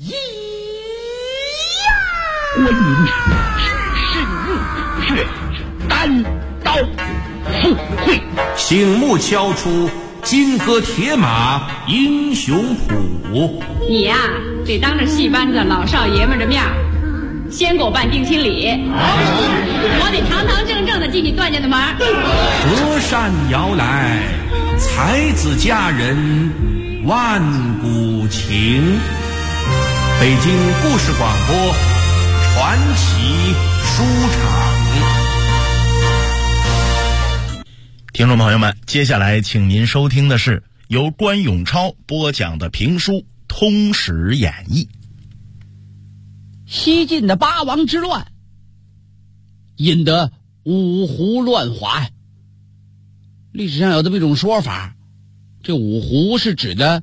观音只是入穴，单刀赴会， 醒目敲出金戈铁马英雄谱。 你呀，得当着戏班子老少爷们的面先给我办定亲礼，我得堂堂正正的进你段家的门。 隔山摇来，才子佳人万古情。北京故事广播传奇书场。 听众朋友们，接下来请您收听的是由关永超播讲的评书《通史演义》。 西晋的八王之乱引得五胡乱华呀。历史上有这么一种说法，这五胡是指的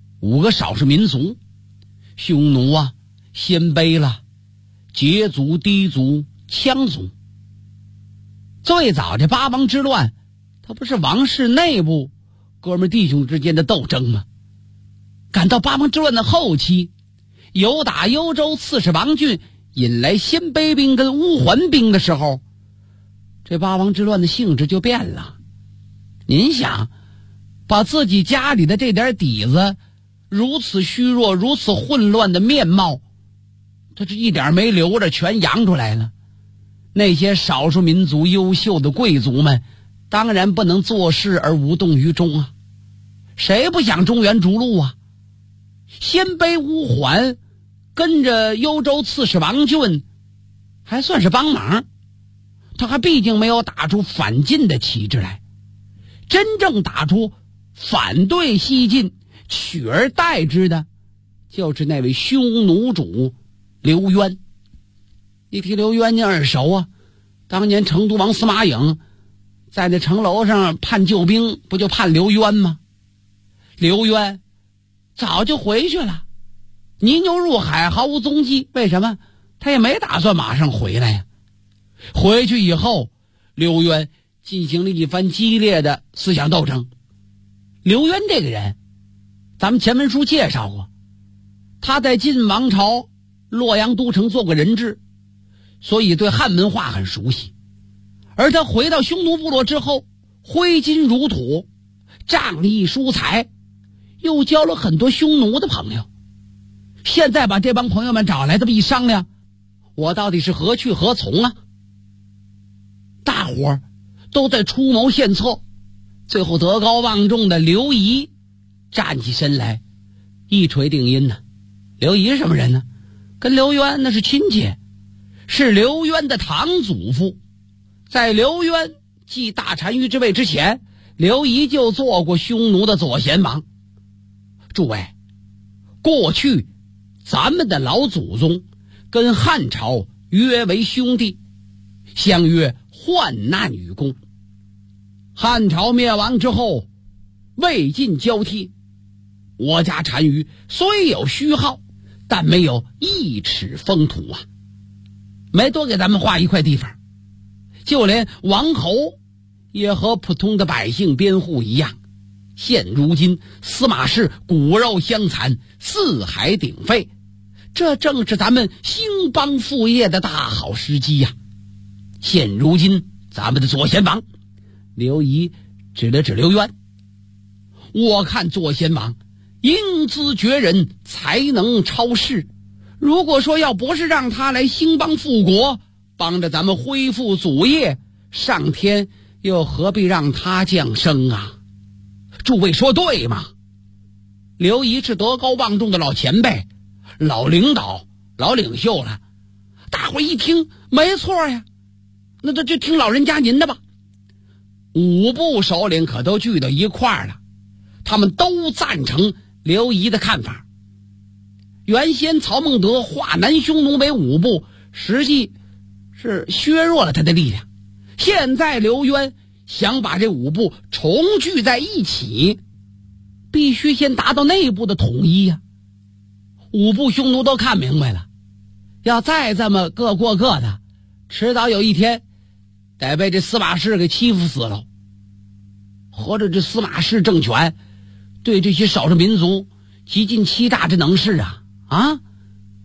5个少数民族，匈奴啊、鲜卑啦、羯族、氐族、羌族。最早这八王之乱，它不是王室内部哥们弟兄之间的斗争吗？赶到八王之乱的后期，由打幽州刺史王俊引来鲜卑兵跟乌桓兵的时候，这八王之乱的性质就变了。您想，把自己家里的这点底子如此虚弱、如此混乱的面貌，他这一点没留着，全扬出来了。那些少数民族优秀的贵族们当然不能坐视而无动于衷啊！谁不想中原逐鹿啊？鲜卑乌桓跟着幽州刺史王俊还算是帮忙，他还毕竟没有打出反晋的旗帜来。真正打出反对西晋取而代之的，就是那位匈奴主刘渊。一提刘渊你耳熟啊，当年成都王司马颖在那城楼上判救兵，不就判刘渊吗？刘渊早就回去了，泥牛入海，毫无踪迹。为什么？他也没打算马上回来呀。回去以后，刘渊进行了一番激烈的思想斗争。刘渊这个人，咱们前文书介绍过，他在晋王朝洛阳都城做过人质，所以对汉文化很熟悉。而他回到匈奴部落之后，挥金如土，仗义疏财，又交了很多匈奴的朋友。现在把这帮朋友们找来，这么一商量，我到底是何去何从啊？大伙儿都在出谋献策。最后德高望重的刘仪站起身来，一锤定音呢。刘仪是什么人呢？跟刘渊那是亲戚，是刘渊的堂祖父。在刘渊继大单于之位之前，刘仪就做过匈奴的左贤王。诸位，过去咱们的老祖宗跟汉朝约为兄弟，相约患难与共。汉朝灭亡之后，魏晋交替，我家单于虽有虚号，但没有一尺封土啊，没多给咱们划一块地方。就连王侯也和普通的百姓边户一样。现如今司马氏骨肉相残，四海鼎沸，这正是咱们兴邦复业的大好时机呀。现如今咱们的左贤王刘仪指了指刘渊，我看左贤王英姿绝人，才能超世。如果说要不是让他来兴邦复国，帮着咱们恢复祖业，上天又何必让他降生啊？诸位说对吗？刘仪是德高望重的老前辈，老领导，老领袖了。大伙一听，没错呀，那就听老人家您的吧。五部首领可都聚到一块儿了，他们都赞成刘仪的看法。原先曹孟德化南匈奴为五部，实际是削弱了他的力量。现在刘渊想把这五部重聚在一起，必须先达到内部的统一呀。五部匈奴都看明白了，要再这么各过各的，迟早有一天得被这司马氏给欺负死了。合着这司马氏政权对这些少数民族极尽欺诈之能事啊！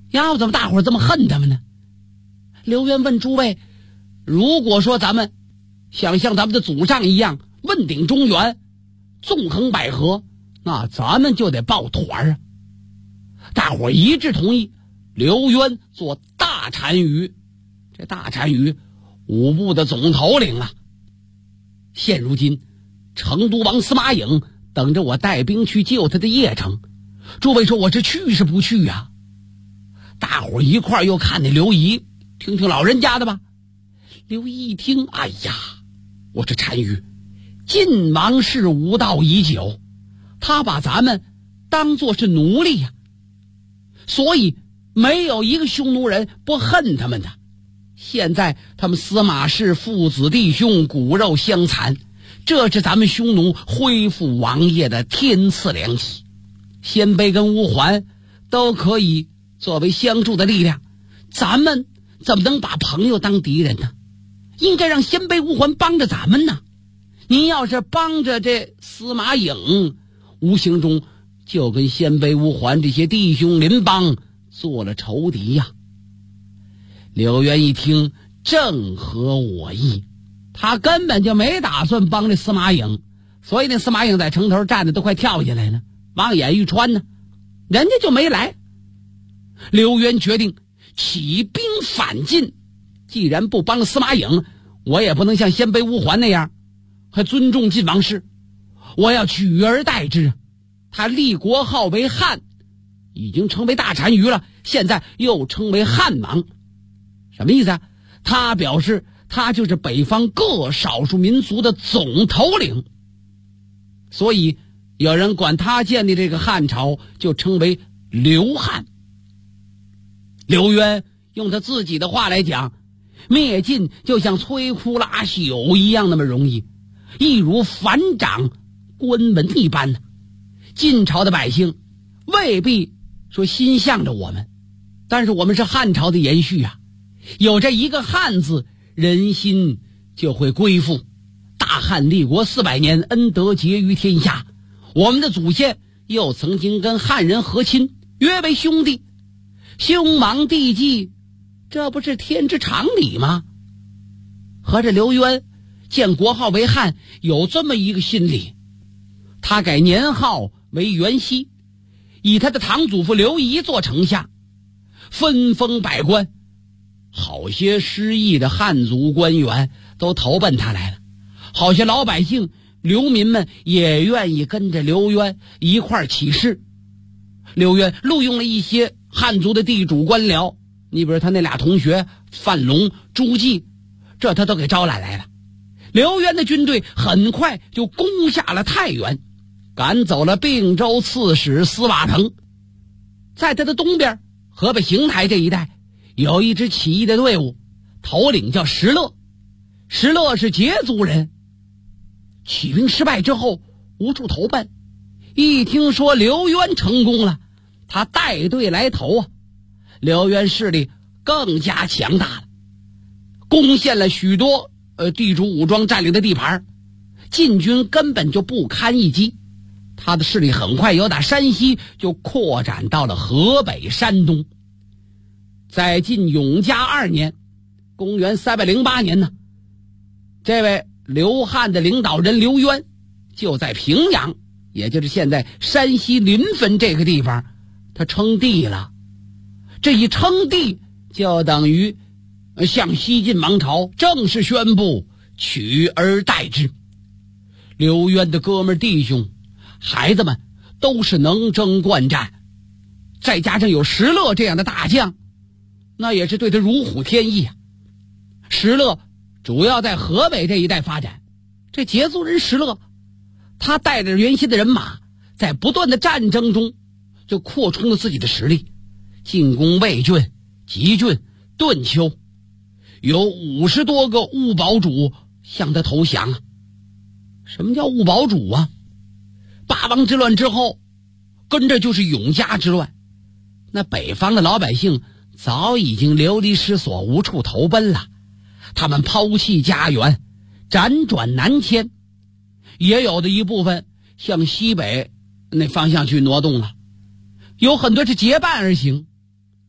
呀，怎么大伙这么恨他们呢？刘渊问诸位，如果说咱们想像咱们的祖上一样问鼎中原，纵横捭阖，那咱们就得抱团啊！大伙一致同意刘渊做大单于，这大单于5部的总头领啊。现如今成都王司马颖等着我带兵去救他的邺城，诸位说我这去是不去啊？大伙一块又看那刘仪，听听老人家的吧。刘仪一听，哎呀，我这单于晋王室无道已久，他把咱们当作是奴隶呀，所以没有一个匈奴人不恨他们的。现在他们司马氏父子弟兄骨肉相残，这是咱们匈奴恢复王业的天赐良机。鲜卑跟乌桓都可以作为相助的力量，咱们怎么能把朋友当敌人呢？应该让鲜卑乌桓帮着咱们呢。您要是帮着这司马颖，无形中就跟鲜卑乌桓这些弟兄邻邦做了仇敌呀。刘渊一听，正合我意，他根本就没打算帮这司马颖，所以那司马颖在城头站着都快跳下来了，望眼欲穿呢，人家就没来。刘渊决定起兵反晋，既然不帮了司马颖，我也不能像鲜卑乌桓那样还尊重晋王室，我要取而代之。他立国号为汉，已经成为大单于了，现在又称为汉王，什么意思啊？他表示他就是北方各少数民族的总头领，所以有人管他建立这个汉朝就称为刘汉。刘渊用他自己的话来讲，灭晋就像摧枯拉朽一样那么容易，一如反掌关门一般呢。晋朝的百姓未必说心向着我们，但是我们是汉朝的延续啊，有这一个汉字，人心就会归附。大汉立国400年，恩德结于天下，我们的祖先又曾经跟汉人和亲，约为兄弟，兄亡弟继，这不是天之常理吗？合着刘渊建国号为汉有这么一个心理，他改年号为元熙，以他的堂祖父刘仪做丞相，分封百官，好些失意的汉族官员都投奔他来了，好些老百姓流民们也愿意跟着刘渊一块起事。刘渊录用了一些汉族的地主官僚，你比如他那俩同学范龙、朱季，这他都给招揽来了。刘渊的军队很快就攻下了太原，赶走了并州刺史司马腾。在他的东边，河北邢台这一带有一支起义的队伍，头领叫石勒。石勒是羯族人，起兵失败之后无处投奔，一听说刘渊成功了，他带队来投啊。刘渊势力更加强大了，攻陷了许多地主武装占领的地盘，晋军根本就不堪一击。他的势力很快由打山西就扩展到了河北、山东。在晋永嘉2年，公元308年呢，这位刘汉的领导人刘渊就在平阳，也就是现在山西临汾这个地方，他称帝了。这一称帝就等于向西晋王朝正式宣布取而代之。刘渊的哥们弟兄孩子们都是能征惯战，再加上有石勒这样的大将，那也是对他如虎添翼啊。石勒主要在河北这一带发展，这羯族人石勒，他带着原先的人马，在不断的战争中就扩充了自己的实力，进攻魏郡、吉郡、顿丘，有50多个兀堡主向他投降啊。什么叫兀堡主啊？八王之乱之后，跟着就是永嘉之乱，那北方的老百姓早已经流离失所，无处投奔了，他们抛弃家园，辗转南迁，也有的一部分向西北那方向去挪动了，有很多是结伴而行。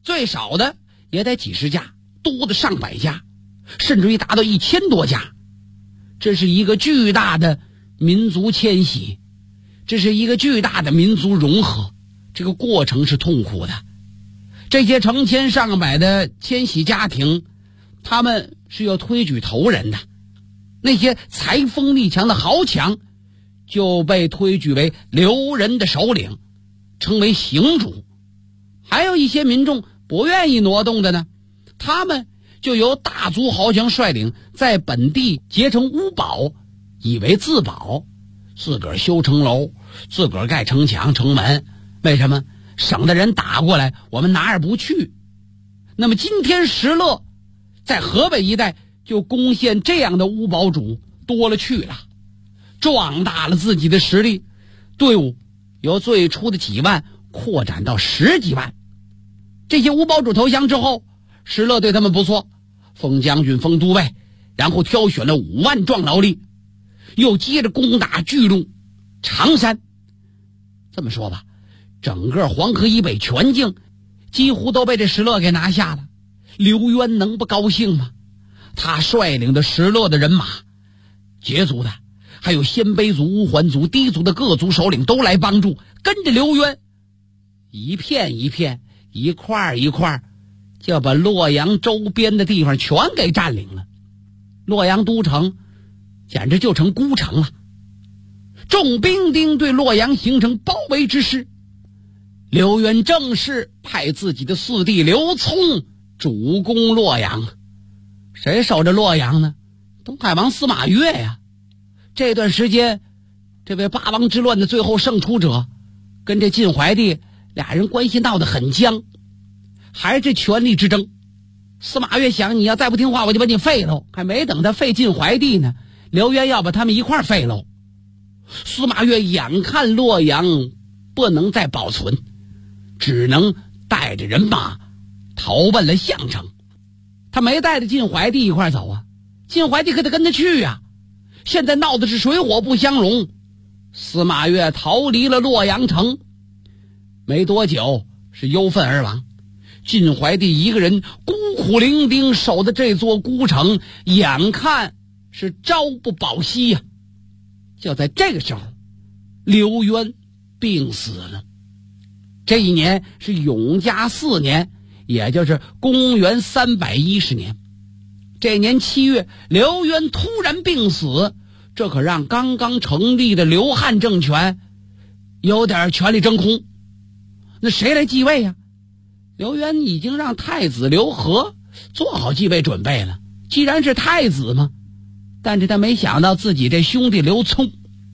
最少的也得几十家，多的上百家，甚至于达到1000多家。这是一个巨大的民族迁徙，这是一个巨大的民族融合，这个过程是痛苦的。这些成千上百的迁徙家庭，他们是要推举头人的，那些财锋力强的豪强就被推举为留人的首领，称为行主。还有一些民众不愿意挪动的呢，他们就由大族豪强率领，在本地结成屋堡，以为自保，自个儿修城楼，自个儿盖城墙城门。为什么？省的人打过来，我们哪儿不去。那么今天石勒在河北一带就攻陷这样的屋堡主多了去了，壮大了自己的实力，队伍由最初的几万扩展到10几万。这些屋堡主投降之后，石勒对他们不错，封将军，封都尉，然后挑选了5万壮劳力，又接着攻打巨鹿、常山。这么说吧，整个黄河以北全境几乎都被这石勒给拿下了。刘渊能不高兴吗？他率领的石勒的人马，羯族的，还有鲜卑族、乌桓族、氐族的各族首领都来帮助，跟着刘渊一片一片、一块一块就把洛阳周边的地方全给占领了。洛阳都城简直就成孤城了，众兵丁对洛阳形成包围之势。刘渊正式派自己的4弟刘聪主攻洛阳。谁守着洛阳呢？东海王司马越呀。这段时间，这位八王之乱的最后胜出者跟这晋怀帝俩人关系闹得很僵，还是权力之争。司马越想，你要再不听话，我就把你废了。还没等他废晋怀帝呢，刘渊要把他们一块废了。司马越眼看洛阳不能再保存，只能带着人马逃奔了项城。他没带着晋怀帝一块走啊，晋怀帝可得跟他去啊。现在闹的是水火不相容，司马越逃离了洛阳城，没多久是忧愤而亡。晋怀帝一个人孤苦伶仃守的这座孤城，眼看是朝不保夕呀。就在这个时候，刘渊病死了。这一年是永嘉4年，也就是公元310年。这年7月，刘渊突然病死，这可让刚刚成立的刘汉政权有点权力真空。那谁来继位呀？刘渊已经让太子刘和做好继位准备了，既然是太子嘛。但是他没想到自己这兄弟刘聪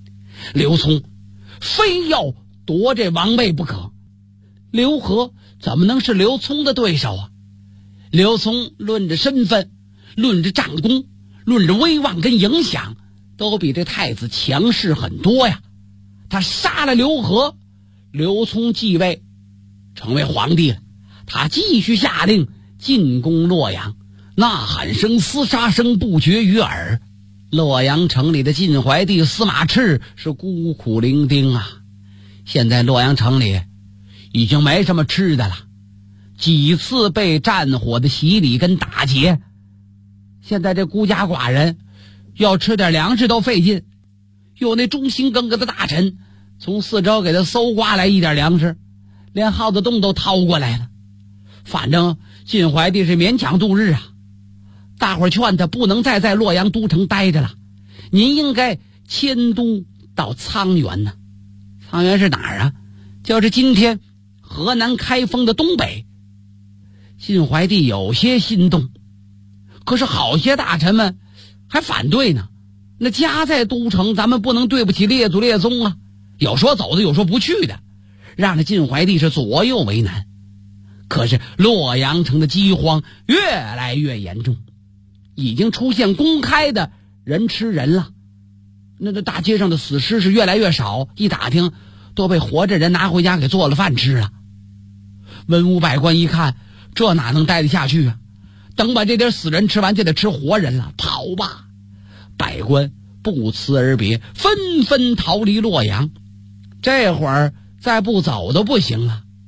非要夺这王位不可。刘和怎么能是刘聪的对手啊？刘聪论着身份，论着战功，论着威望跟影响，都比这太子强势很多呀。他杀了刘和，刘聪继位成为皇帝了。他继续下令进攻洛阳，呐喊声、厮杀声不绝于耳。洛阳城里的晋怀帝司马炽是孤苦伶仃啊。现在洛阳城里已经没什么吃的了，几次被战火的洗礼跟打劫，现在这孤家寡人要吃点粮食都费劲。有那忠心耿耿的大臣从四周给他搜刮来一点粮食，连耗子洞都掏过来了。反正晋怀帝是勉强度日啊。大伙儿劝他不能再在洛阳都城待着了，您应该迁都到沧源呢。沧源是哪儿啊？就是今天河南开封的东北。晋怀帝有些心动，可是好些大臣们还反对呢。那家在都城，咱们不能对不起列祖列宗啊。有说走的，有说不去的，让这晋怀帝是左右为难。可是洛阳城的饥荒越来越严重，已经出现公开的人吃人了。那大街上的死尸是越来越少，一打听都被活着人拿回家给做了饭吃了。文武百官一看，这哪能待得下去啊？等把这点死人吃完，就得吃活人了，跑吧！百官不辞而别，纷纷逃离洛阳。这会儿再不走都不行了。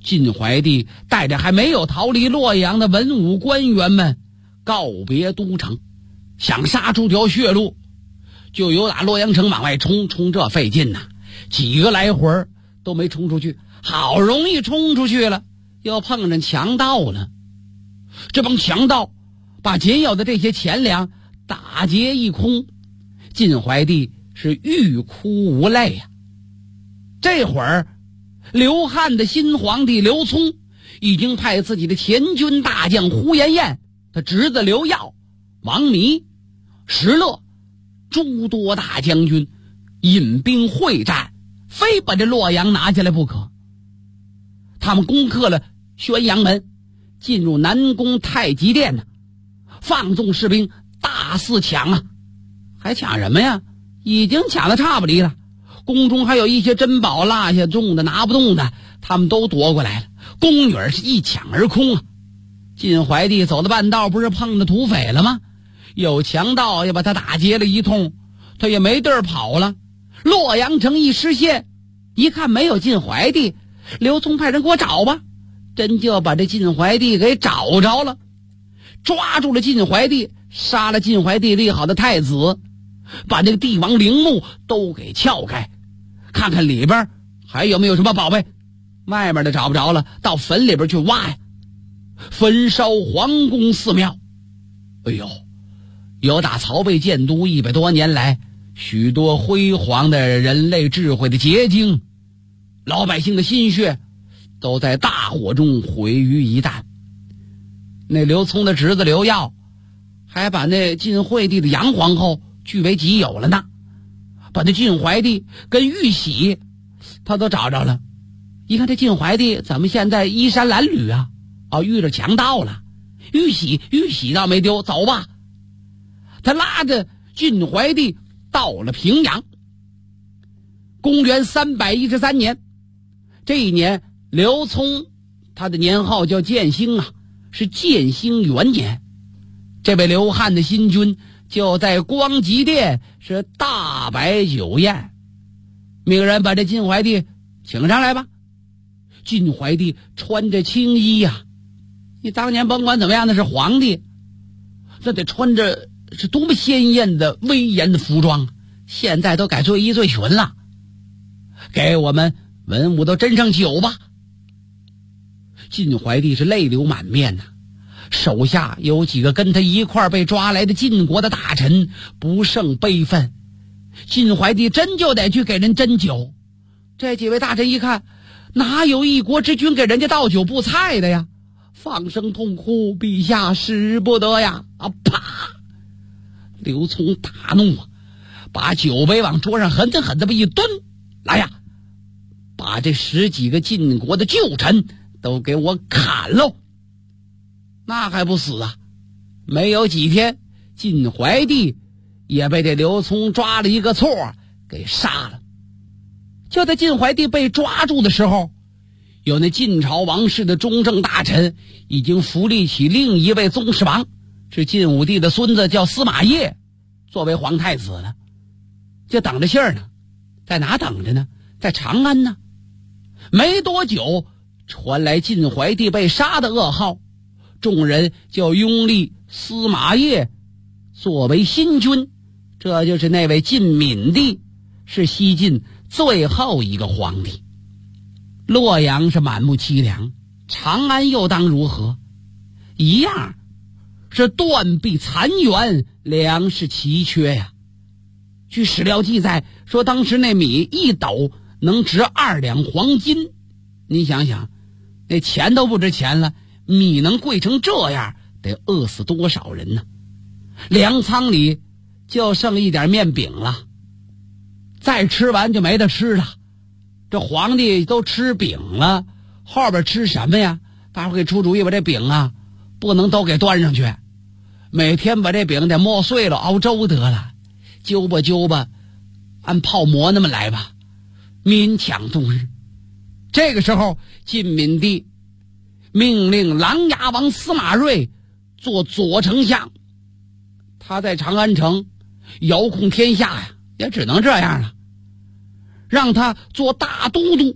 晋怀帝带着还没有逃离洛阳的文武官员们告别都城，想杀出条血路，就由打洛阳城往外冲这费劲呐，几个来回都没冲出去，好容易冲出去了，又碰上强盗了。这帮强盗把仅有的这些钱粮打劫一空，晋怀帝是欲哭无泪啊。这会儿刘汉的新皇帝刘聪已经派自己的前军大将呼延晏、他侄子刘耀、王弥、石勒诸多大将军引兵会战，非把这洛阳拿下来不可。他们攻克了宣阳门，进入南宫太极殿呢，放纵士兵大肆抢啊！还抢什么呀？已经抢得差不离了。宫中还有一些珍宝落下重的拿不动的，他们都夺过来了，宫女是一抢而空啊！晋怀帝走到半道，不是碰到土匪了吗？有强盗也把他打劫了一通，他也没地儿跑了。洛阳城一失陷，一看没有晋怀帝，刘聪派人给我找吧，真就把这晋怀帝给找着了，抓住了晋怀帝，杀了晋怀帝立好的太子，把这个帝王陵墓都给撬开，看看里边还有没有什么宝贝。外面的找不着了，到坟里边去挖呀，焚烧皇宫寺庙。哎呦，有打曹魏建都100多年来许多辉煌的人类智慧的结晶，老百姓的心血都在大火中毁于一旦。那刘聪的侄子刘耀还把那晋惠帝的杨皇后据为己有了呢，把这晋怀帝跟玉玺他都找着了。一看这晋怀帝怎么现在衣衫褴褛啊？遇着强盗了。玉玺倒没丢，走吧。他拉着晋怀帝到了平阳。公元313年，这一年刘聪他的年号叫建兴啊，是建兴元年。这位刘汉的新军就在光极殿是大摆酒宴，命人把这晋怀帝请上来吧。晋怀帝穿着青衣呀，你当年甭管怎么样，那是皇帝，那得穿着是多么鲜艳的威严的服装，现在都改罪衣罪裙了。给我们文武都斟上酒吧。晋怀帝是泪流满面呐，手下有几个跟他一块被抓来的晋国的大臣不胜悲愤，晋怀帝真就得去给人斟酒。这几位大臣一看，哪有一国之君给人家倒酒布菜的呀？放声痛哭，陛下使不得呀！啪！刘聪大怒啊，把酒杯往桌上狠狠的一蹲，来呀，把这10几个晋国的旧臣都给我砍喽！那还不死啊？没有几天，晋怀帝也被这刘聪抓了一个错给杀了。就在晋怀帝被抓住的时候，有那晋朝王室的中正大臣已经扶立起另一位宗室王，是晋武帝的孙子，叫司马业，作为皇太子了，就等着信儿呢。在哪等着呢？在长安呢。没多久，传来晋怀帝被杀的噩耗，众人就拥立司马业作为新君，这就是那位晋闵帝，是西晋最后一个皇帝。洛阳是满目凄凉，长安又当如何？一样是断壁残垣，粮食奇缺呀。据史料记载说，当时那米1斗能值2两黄金。你想想，那钱都不值钱了，米能贵成这样，得饿死多少人呢？粮仓里就剩一点面饼了，再吃完就没得吃了。这皇帝都吃饼了，后边吃什么呀？大伙给出主意，把这饼啊不能都给端上去，每天把这饼得磨碎了熬粥得了，揪吧按泡馍那么来吧，勉强度日。这个时候晋闵帝命令琅琊王司马睿做左丞相，他在长安城遥控天下呀，也只能这样了。让他做大都督，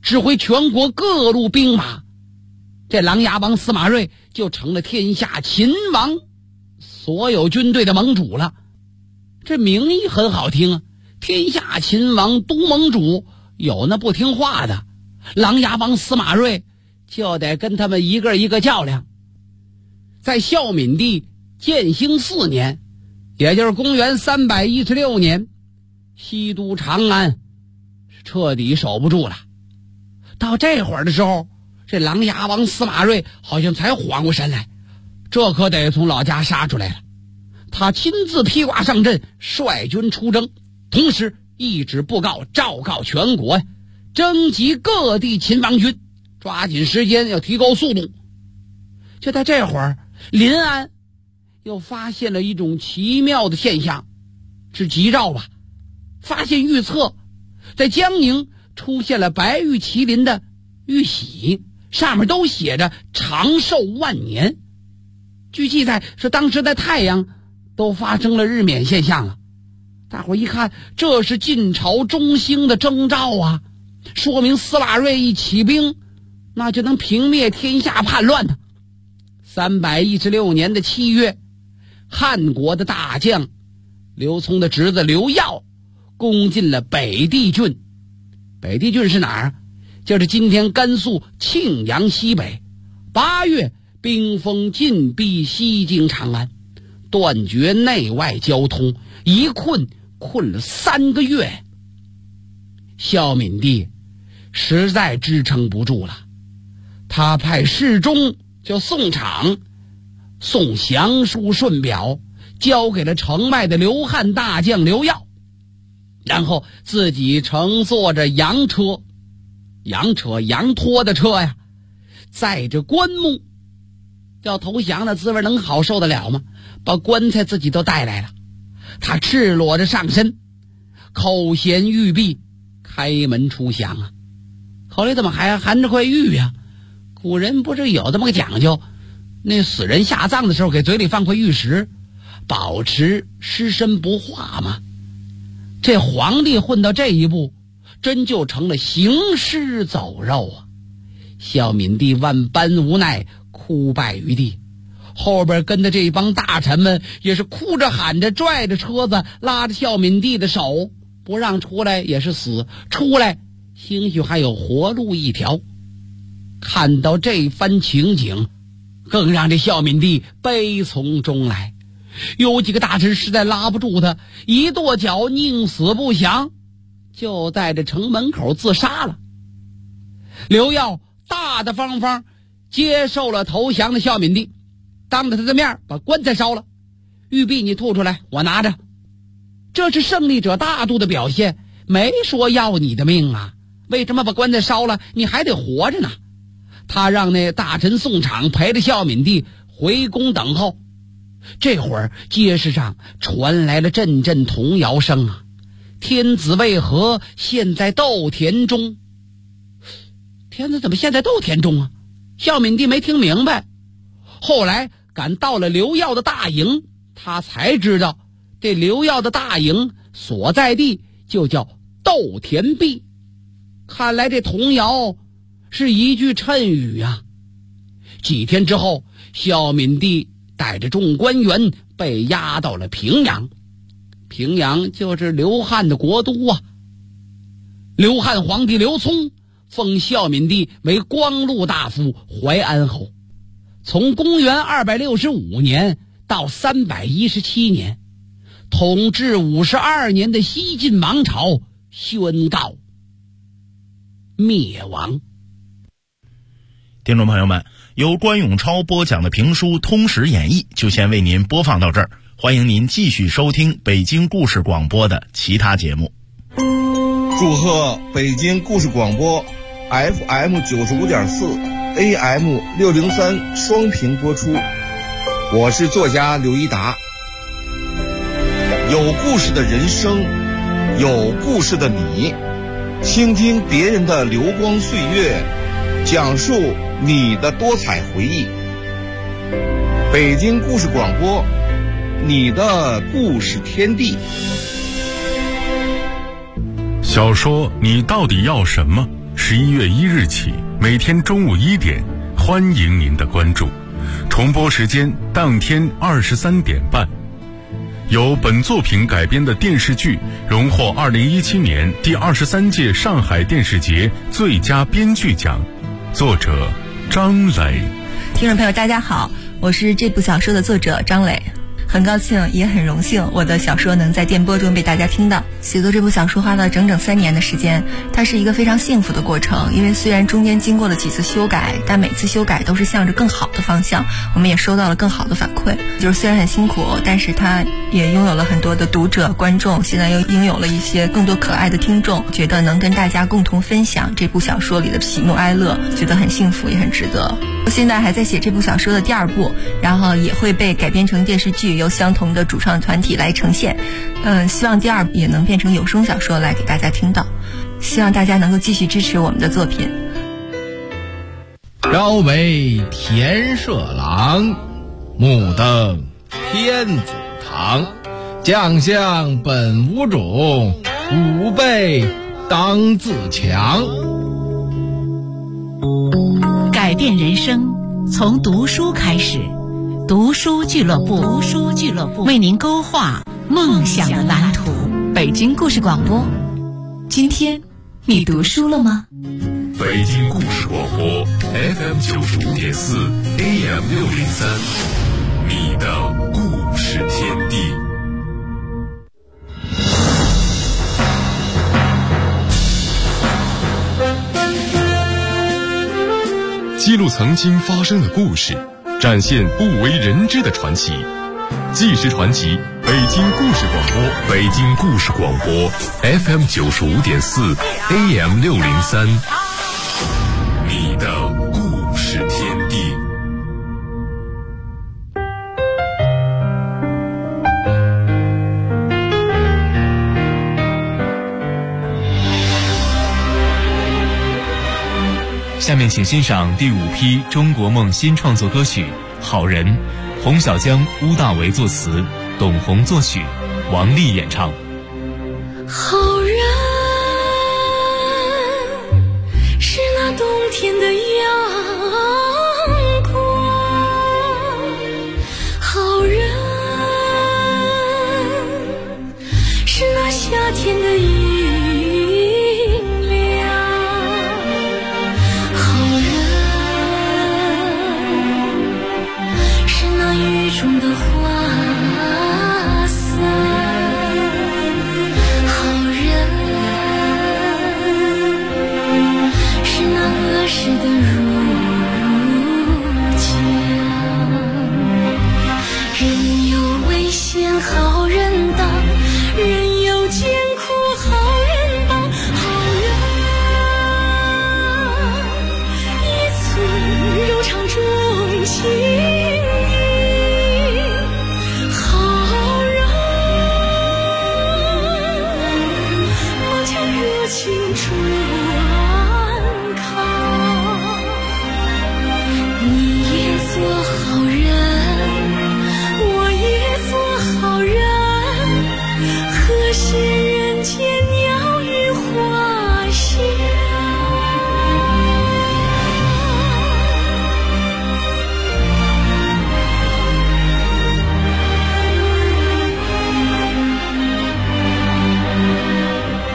指挥全国各路兵马，这琅琊王司马睿就成了天下秦王所有军队的盟主了。这名义很好听啊，天下秦王都盟主，有那不听话的，琅琊王司马睿就得跟他们一个一个较量。在孝敏帝建兴4年，也就是公元316年，西都长安彻底守不住了。到这会儿的时候，这琅琊王司马睿好像才缓过神来，这可得从老家杀出来了。他亲自披挂上阵，率军出征，同时一纸布告昭告全国，征集各地秦王军，抓紧时间要提高速度。就在这会儿，临安又发现了一种奇妙的现象，是吉兆吧？发现预测在江宁出现了白玉麒麟的玉玺，上面都写着长寿万年。据记载是当时在太阳都发生了日冕现象了。大伙一看，这是晋朝中兴的征兆啊，说明司马睿一起兵，那就能平灭天下叛乱呢。316年的7月，汉国的大将刘聪的侄子刘耀攻进了北地郡。北地郡是哪儿啊？就是今天甘肃庆阳西北。8月，兵锋进逼西京长安，断绝内外交通，一困了3个月。孝敏帝实在支撑不住了，他派侍中叫宋昶送降书顺表交给了城外的刘汉大将刘耀，然后自己乘坐着羊拖的车呀，载着棺木。要投降的滋味能好受得了吗？把棺材自己都带来了。他赤裸着上身，口衔玉璧，开门出降啊。口里怎么还含着块玉呀？古人不是有这么个讲究，那死人下葬的时候给嘴里放块玉石，保持尸身不化吗？这皇帝混到这一步，真就成了行尸走肉啊！孝敏帝万般无奈，哭败于地。后边跟的这帮大臣们也是哭着喊着，拽着车子，拉着孝敏帝的手，不让出来也是死，出来兴许还有活路一条。看到这番情景，更让这孝敏帝悲从中来。有几个大臣实在拉不住他，一跺脚宁死不降，就在这城门口自杀了。刘耀大大方方接受了投降的孝敏帝，当着他的面把棺材烧了，玉璧你吐出来，我拿着。这是胜利者大度的表现，没说要你的命啊，为什么把棺材烧了？你还得活着呢。他让那大臣宋昶陪着孝敏帝回宫等候。这会儿街市上传来了阵阵童谣声啊，天子为何现在豆田中？天子怎么现在豆田中啊？孝敏帝没听明白。后来赶到了刘耀的大营，他才知道这刘耀的大营所在地就叫豆田壁。看来这童谣是一句谶语啊。几天之后，孝敏帝带着众官员被押到了平阳。平阳就是刘汉的国都啊。刘汉皇帝刘聪封孝敏帝为光禄大夫、淮安侯。从公元265年到317年，统治52年的西晋王朝宣告灭亡。 听众朋友们，由关永超播讲的评书《通史演义》就先为您播放到这儿，欢迎您继续收听北京故事广播的其他节目。 祝贺北京故事广播 FM 95.4 AM 603双频播出。我是作家刘一达。有故事的人生，有故事的你，倾听别人的流光岁月，讲述你的多彩回忆。北京故事广播，你的故事天地。 小说《你到底要什么》 11月1日起，每天中午1点，欢迎您的关注。重播时间当天23点半。由本作品改编的电视剧荣获2017年第23届上海电视节最佳编剧奖，作者张磊。 听众朋友大家好，我是这部小说的作者张磊，很高兴也很荣幸我的小说能在电波中被大家听到。写作这部小说花了整整3年的时间，它是一个非常幸福的过程，因为虽然中间经过了几次修改，但每次修改都是向着更好的方向，我们也收到了更好的反馈。就是虽然很辛苦，但是它也拥有了很多的读者观众，现在又拥有了一些更多可爱的听众，觉得能跟大家共同分享这部小说里的喜怒哀乐，觉得很幸福也很值得。现在还在写这部小说的第2部，然后也会被改编成电视剧，由相同的主创团体来呈现。希望第2部也能变成有声小说来给大家听到，希望大家能够继续支持我们的作品。 朝为田舍郎，暮登天子堂。将相本无种，吾辈当自强。 改变人生，从读书开始。读书俱乐部，为您勾画梦想的蓝图。 北京故事广播，今天你读书了吗？ 北京故事广播 FM 95.4 AM 603，你的故事天地。 记录曾经发生的故事，展现不为人知的传奇。纪实传奇，北京故事广播， 北京故事广播 FM 95.4 AM 603，你的故事天地。 下面请欣赏第5批中国梦新创作歌曲《好人》，洪小江、乌大维作词，董宏作曲，王丽演唱。 好人是那冬天的阳光，好人是那夏天的雨。